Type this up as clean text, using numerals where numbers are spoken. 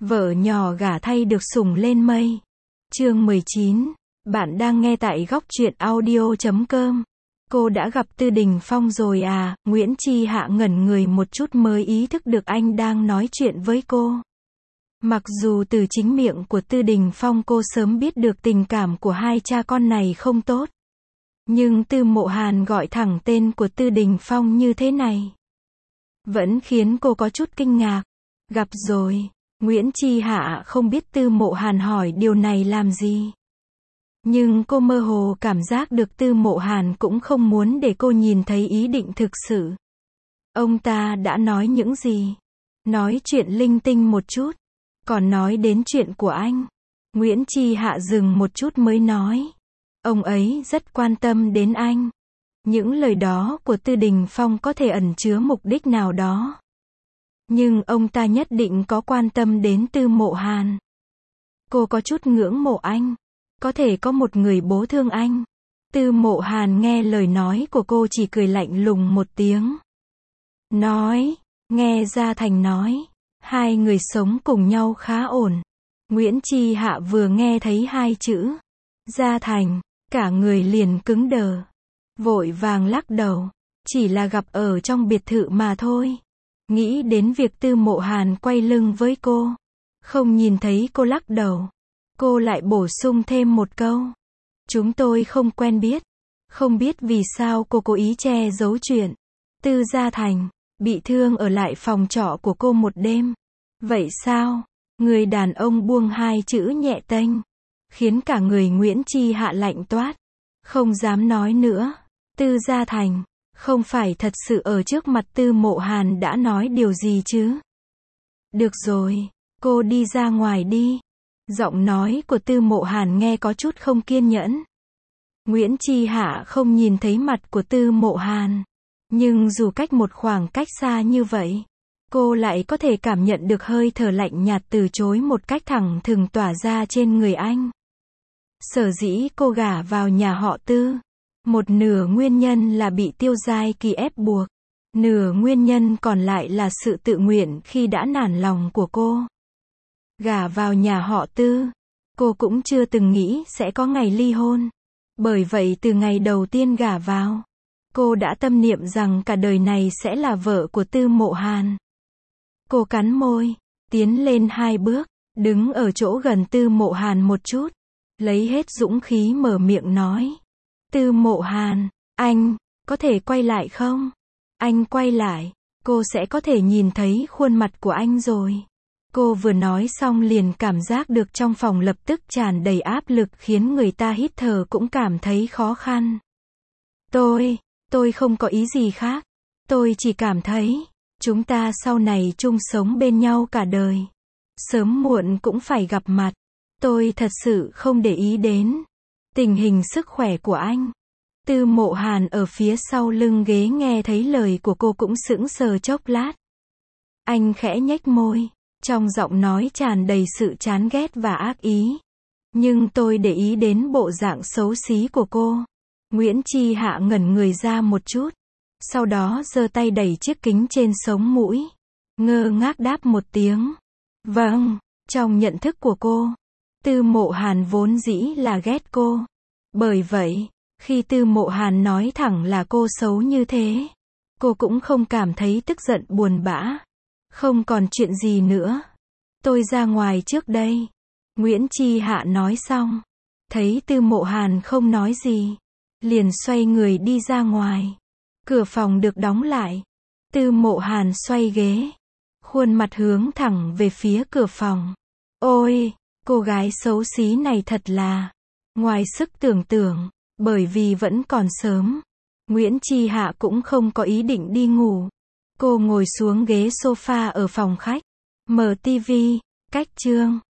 Vợ nhỏ gả thay được sủng lên mây. Chương 19. Bạn đang nghe tại góc truyện audio.com. Cô đã gặp Tư Đình Phong rồi à? Nguyễn Chi Hạ ngẩn người một chút mới ý thức được anh đang nói chuyện với cô. Mặc dù từ chính miệng của Tư Đình Phong cô sớm biết được tình cảm của hai cha con này không tốt. Nhưng Tư Mộ Hàn gọi thẳng tên của Tư Đình Phong như thế này vẫn khiến cô có chút kinh ngạc. Gặp rồi. Nguyễn Chi Hạ không biết Tư Mộ Hàn hỏi điều này làm gì. Nhưng cô mơ hồ cảm giác được Tư Mộ Hàn cũng không muốn để cô nhìn thấy ý định thực sự. Ông ta đã nói những gì? Nói chuyện linh tinh một chút. Còn nói đến chuyện của anh. Nguyễn Chi Hạ dừng một chút mới nói. Ông ấy rất quan tâm đến anh. Những lời đó của Tư Đình Phong có thể ẩn chứa mục đích nào đó. Nhưng ông ta nhất định có quan tâm đến Tư Mộ Hàn. Cô có chút ngưỡng mộ anh. Có thể có một người bố thương anh. Tư Mộ Hàn nghe lời nói của cô chỉ cười lạnh lùng một tiếng. Nói, nghe Gia Thành nói, hai người sống cùng nhau khá ổn. Nguyễn Chi Hạ vừa nghe thấy hai chữ Gia Thành, cả người liền cứng đờ. Vội vàng lắc đầu. Chỉ là gặp ở trong biệt thự mà thôi. Nghĩ đến việc Tư Mộ Hàn quay lưng với cô. Không nhìn thấy cô lắc đầu. Cô lại bổ sung thêm một câu. Chúng tôi không quen biết. Không biết vì sao cô cố ý che giấu chuyện. Tư Gia Thành bị thương ở lại phòng trọ của cô một đêm. Vậy sao? Người đàn ông buông hai chữ nhẹ tênh. Khiến cả người Nguyễn Chi Hạ lạnh toát. Không dám nói nữa. Tư Gia Thành không phải thật sự ở trước mặt Tư Mộ Hàn đã nói điều gì chứ? Được rồi, cô đi ra ngoài đi. Giọng nói của Tư Mộ Hàn nghe có chút không kiên nhẫn. Nguyễn Chi Hạ không nhìn thấy mặt của Tư Mộ Hàn. Nhưng dù cách một khoảng cách xa như vậy, cô lại có thể cảm nhận được hơi thở lạnh nhạt từ chối một cách thẳng thừng tỏa ra trên người anh. Sở dĩ cô gả vào nhà họ Tư. Một nửa nguyên nhân là bị Tiêu Giai Kỳ ép buộc. Nửa nguyên nhân còn lại là sự tự nguyện khi đã nản lòng của cô. Gả vào nhà họ Tư. Cô cũng chưa từng nghĩ sẽ có ngày ly hôn. Bởi vậy từ ngày đầu tiên gả vào, cô đã tâm niệm rằng cả đời này sẽ là vợ của Tư Mộ Hàn. Cô cắn môi, tiến lên hai bước, đứng ở chỗ gần Tư Mộ Hàn một chút. Lấy hết dũng khí mở miệng nói. Tư Mộ Hàn, anh, có thể quay lại không? Anh quay lại, cô sẽ có thể nhìn thấy khuôn mặt của anh rồi. Cô vừa nói xong liền cảm giác được trong phòng lập tức tràn đầy áp lực khiến người ta hít thở cũng cảm thấy khó khăn. Tôi không có ý gì khác. Tôi chỉ cảm thấy, chúng ta sau này chung sống bên nhau cả đời. Sớm muộn cũng phải gặp mặt. Tôi thật sự không để ý đến tình hình sức khỏe của anh. Tư Mộ Hàn ở phía sau lưng ghế nghe thấy lời của cô cũng sững sờ chốc lát. Anh khẽ nhếch môi, trong giọng nói tràn đầy sự chán ghét và ác ý. Nhưng tôi để ý đến bộ dạng xấu xí của cô. Nguyễn Chi Hạ ngẩn người ra một chút. Sau đó giơ tay đẩy chiếc kính trên sống mũi. Ngơ ngác đáp một tiếng. Vâng, trong nhận thức của cô. Tư Mộ Hàn vốn dĩ là ghét cô. Bởi vậy, khi Tư Mộ Hàn nói thẳng là cô xấu như thế, cô cũng không cảm thấy tức giận buồn bã. Không còn chuyện gì nữa. Tôi ra ngoài trước đây. Nguyễn Chi Hạ nói xong. Thấy Tư Mộ Hàn không nói gì. Liền xoay người đi ra ngoài. Cửa phòng được đóng lại. Tư Mộ Hàn xoay ghế. Khuôn mặt hướng thẳng về phía cửa phòng. Ôi! Cô gái xấu xí này thật là ngoài sức tưởng tượng. Bởi vì vẫn còn sớm, Nguyễn Chi Hạ cũng không có ý định đi ngủ. Cô ngồi xuống ghế sofa ở phòng khách, mở tivi, cách chương.